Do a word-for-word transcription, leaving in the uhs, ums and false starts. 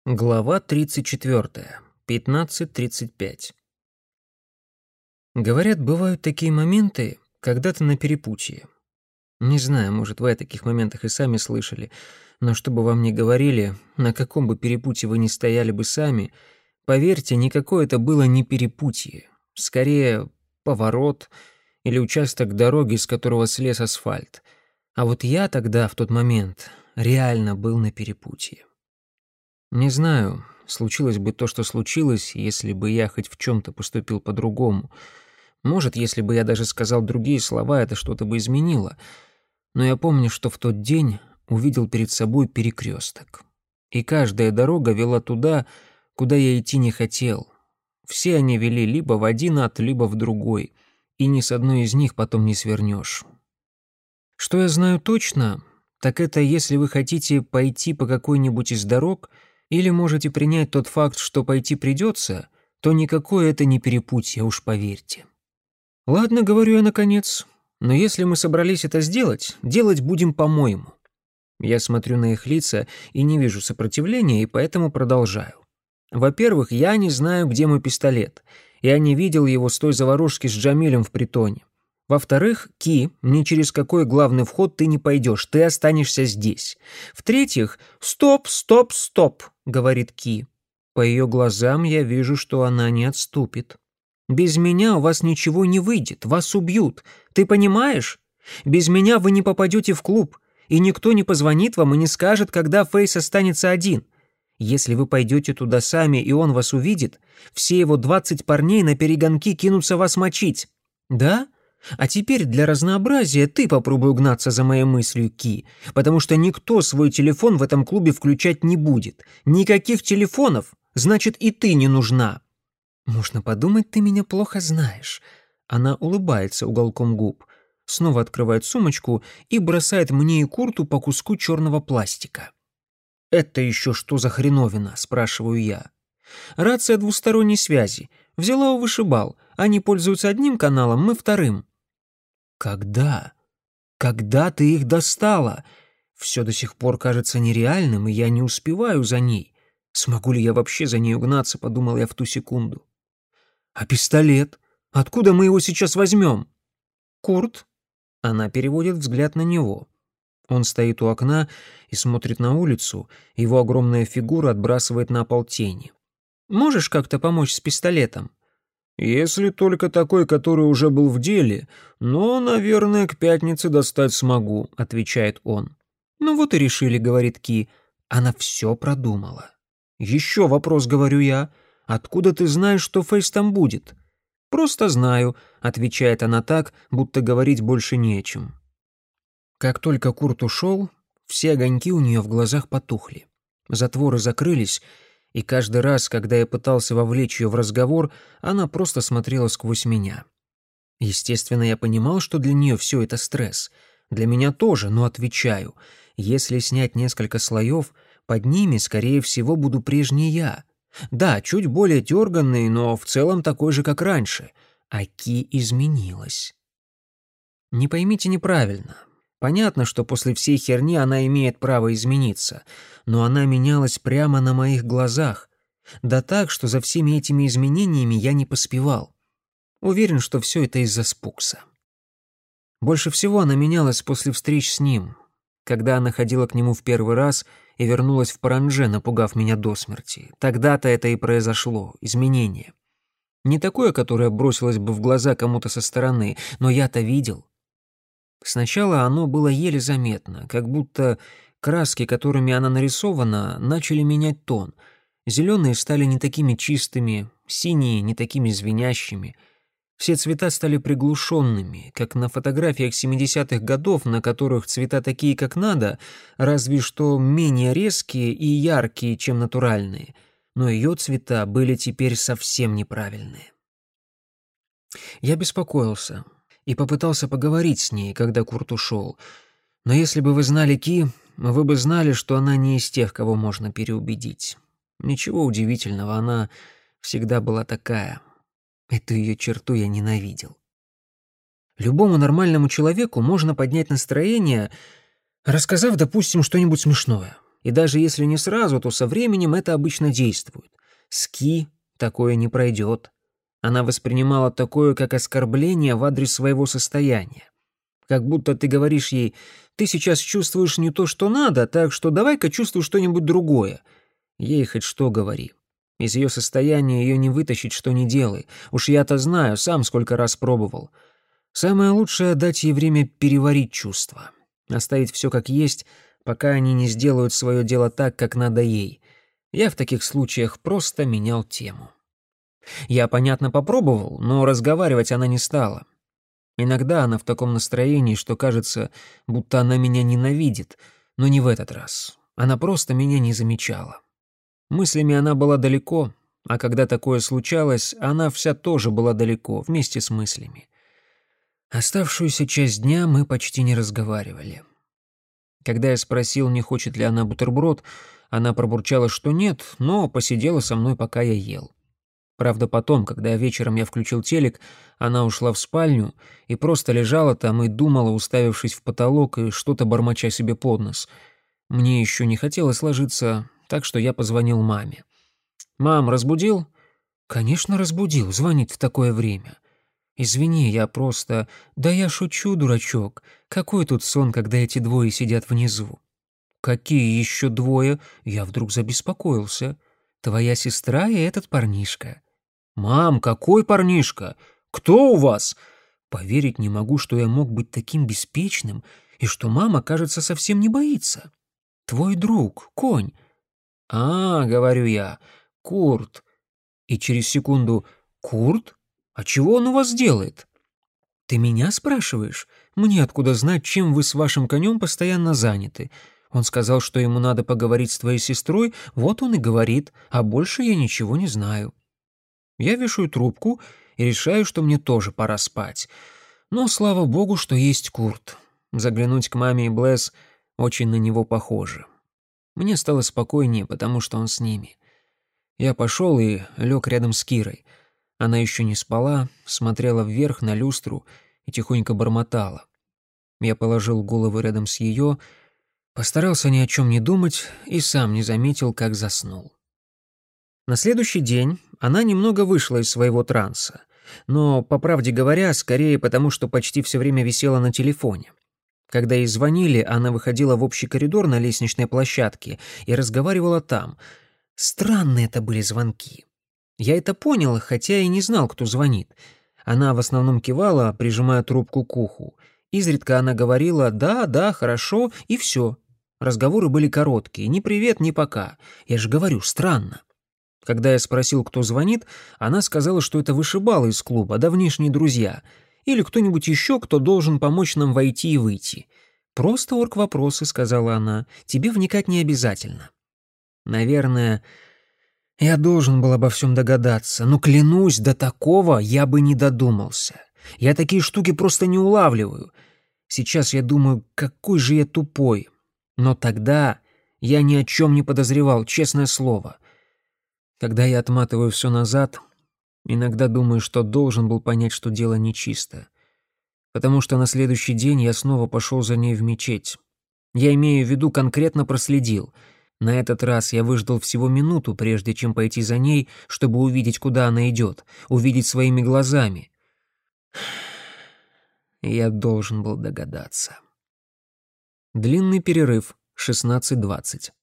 Глава тридцать четвёртая. пятнадцать тридцать пять. Говорят, бывают такие моменты, когда ты на перепутье. Не знаю, может, вы о таких моментах и сами слышали, но чтобы вам не говорили, на каком бы перепутье вы ни стояли бы сами, поверьте, никакое это было не перепутье. Скорее, поворот или участок дороги, с которого слез асфальт. А вот я тогда, в тот момент, реально был на перепутье. Не знаю, случилось бы то, что случилось, если бы я хоть в чем-то поступил по-другому. Может, если бы я даже сказал другие слова, это что-то бы изменило. Но я помню, что в тот день увидел перед собой перекресток. И каждая дорога вела туда, куда я идти не хотел. Все они вели либо в один ад, либо в другой, и ни с одной из них потом не свернешь. Что я знаю точно, так это если вы хотите пойти по какой-нибудь из дорог — или можете принять тот факт, что пойти придется, то никакое это не перепутье, уж поверьте. Ладно, говорю я наконец, но если мы собрались это сделать, делать будем по-моему. Я смотрю на их лица и не вижу сопротивления, и поэтому продолжаю. Во-первых, я не знаю, где мой пистолет. Я не видел его с той заварушки с Джамилем в притоне. Во-вторых, Ки, ни через какой главный вход ты не пойдешь, ты останешься здесь. В-третьих, стоп, стоп, стоп, говорит Ки. По ее глазам я вижу, что она не отступит. Без меня у вас ничего не выйдет, вас убьют. Ты понимаешь? Без меня вы не попадете в клуб, и никто не позвонит вам и не скажет, когда Фейс останется один. Если вы пойдете туда сами, и он вас увидит, все его двадцать парней на перегонки кинутся вас мочить. Да? А теперь для разнообразия ты попробуй угнаться за моей мыслью, Ки, потому что никто свой телефон в этом клубе включать не будет. Никаких телефонов, значит, и ты не нужна. Можно подумать, ты меня плохо знаешь. Она улыбается уголком губ, снова открывает сумочку и бросает мне и Курту по куску черного пластика. «Это еще что за хреновина?» — спрашиваю я. «Рация двусторонней связи. Взяла у вышибал. Они пользуются одним каналом, мы вторым». «Когда? Когда ты их достала? Все до сих пор кажется нереальным, и я не успеваю за ней. Смогу ли я вообще за ней угнаться?» — подумал я в ту секунду. «А пистолет? Откуда мы его сейчас возьмем?» «Курт?» — она переводит взгляд на него. Он стоит у окна и смотрит на улицу, его огромная фигура отбрасывает на пол тени. «Можешь как-то помочь с пистолетом?» «Если только такой, который уже был в деле, но, наверное, к пятнице достать смогу», — отвечает он. «Ну вот и решили», — говорит Ки. Она все продумала. «Еще вопрос, — говорю я. Откуда ты знаешь, что Фейс там будет?» «Просто знаю», — отвечает она так, будто говорить больше не о чем. Как только Курт ушел, все огоньки у нее в глазах потухли. Затворы закрылись, и каждый раз, когда я пытался вовлечь ее в разговор, она просто смотрела сквозь меня. Естественно, я понимал, что для нее все это стресс. Для меня тоже, но отвечаю. Если снять несколько слоев, под ними, скорее всего, буду прежний я. Да, чуть более дерганный, но в целом такой же, как раньше. А Ки изменилась. Не поймите неправильно. Понятно, что после всей херни она имеет право измениться, но она менялась прямо на моих глазах. Да так, что за всеми этими изменениями я не поспевал. Уверен, что все это из-за Спукса. Больше всего она менялась после встреч с ним, когда она ходила к нему в первый раз и вернулась в Паранже, напугав меня до смерти. Тогда-то это и произошло, изменение. Не такое, которое бросилось бы в глаза кому-то со стороны, но я-то видел. Сначала оно было еле заметно, как будто краски, которыми она нарисована, начали менять тон. Зеленые стали не такими чистыми, синие не такими звенящими. Все цвета стали приглушенными, как на фотографиях семидесятых годов, на которых цвета такие, как надо, разве что менее резкие и яркие, чем натуральные. Но ее цвета были теперь совсем неправильные. Я беспокоился и попытался поговорить с ней, когда Курт ушел. Но если бы вы знали Ки, вы бы знали, что она не из тех, кого можно переубедить. Ничего удивительного, она всегда была такая. Эту ее черту я ненавидел. Любому нормальному человеку можно поднять настроение, рассказав, допустим, что-нибудь смешное. И даже если не сразу, то со временем это обычно действует. С Ки такое не пройдет. Она воспринимала такое как оскорбление в адрес своего состояния. Как будто ты говоришь ей: «Ты сейчас чувствуешь не то, что надо, так что давай-ка чувствуй что-нибудь другое». Ей хоть что говори. Из ее состояния ее не вытащить, что ни делай. Уж я-то знаю, сам сколько раз пробовал. Самое лучшее — дать ей время переварить чувства. Оставить все как есть, пока они не сделают свое дело так, как надо ей. Я в таких случаях просто менял тему. Я, понятно, попробовал, но разговаривать она не стала. Иногда она в таком настроении, что кажется, будто она меня ненавидит, но не в этот раз. Она просто меня не замечала. Мыслями она была далеко, а когда такое случалось, она вся тоже была далеко, вместе с мыслями. Оставшуюся часть дня мы почти не разговаривали. Когда я спросил, не хочет ли она бутерброд, она пробурчала, что нет, но посидела со мной, пока я ел. Правда, потом, когда вечером я включил телек, она ушла в спальню и просто лежала там и думала, уставившись в потолок и что-то бормоча себе под нос. Мне еще не хотелось ложиться, так что я позвонил маме. «Мам, разбудил?» «Конечно, разбудил, звонит в такое время». «Извини, я просто...» «Да я шучу, дурачок. Какой тут сон, когда эти двое сидят внизу?» «Какие еще двое?» Я вдруг забеспокоился. «Твоя сестра и этот парнишка». «Мам, какой парнишка? Кто у вас?» Поверить не могу, что я мог быть таким беспечным, и что мама, кажется, совсем не боится. «Твой друг, конь». «А, — говорю я, — Курт». И через секунду: «Курт? А чего он у вас делает?» «Ты меня спрашиваешь? Мне откуда знать, чем вы с вашим конем постоянно заняты? Он сказал, что ему надо поговорить с твоей сестрой, вот он и говорит, а больше я ничего не знаю». Я вешаю трубку и решаю, что мне тоже пора спать. Но слава богу, что есть Курт. Заглянуть к маме и Блэс очень на него похоже. Мне стало спокойнее, потому что он с ними. Я пошел и лег рядом с Кирой. Она еще не спала, смотрела вверх на люстру и тихонько бормотала. Я положил голову рядом с ее, постарался ни о чем не думать и сам не заметил, как заснул. На следующий день она немного вышла из своего транса, но, по правде говоря, скорее потому, что почти все время висела на телефоне. Когда ей звонили, она выходила в общий коридор на лестничной площадке и разговаривала там. Странные это были звонки. Я это понял, хотя и не знал, кто звонит. Она в основном кивала, прижимая трубку к уху. Изредка она говорила «да, да, хорошо» и все. Разговоры были короткие, ни привет, ни пока. Я же говорю, странно. Когда я спросил, кто звонит, она сказала, что это вышибалы из клуба, давнишние друзья, или кто-нибудь еще, кто должен помочь нам войти и выйти. «Просто орг-вопросы», — сказала она, — «тебе вникать не обязательно». Наверное, я должен был обо всем догадаться, но, клянусь, до такого я бы не додумался. Я такие штуки просто не улавливаю. Сейчас я думаю, какой же я тупой. Но тогда я ни о чем не подозревал, честное слово. Когда я отматываю все назад, иногда думаю, что должен был понять, что дело нечисто. Потому что на следующий день я снова пошел за ней в мечеть. Я имею в виду, конкретно проследил. На этот раз я выждал всего минуту, прежде чем пойти за ней, чтобы увидеть, куда она идет, увидеть своими глазами. Я должен был догадаться. Длинный перерыв, шестнадцать двадцать.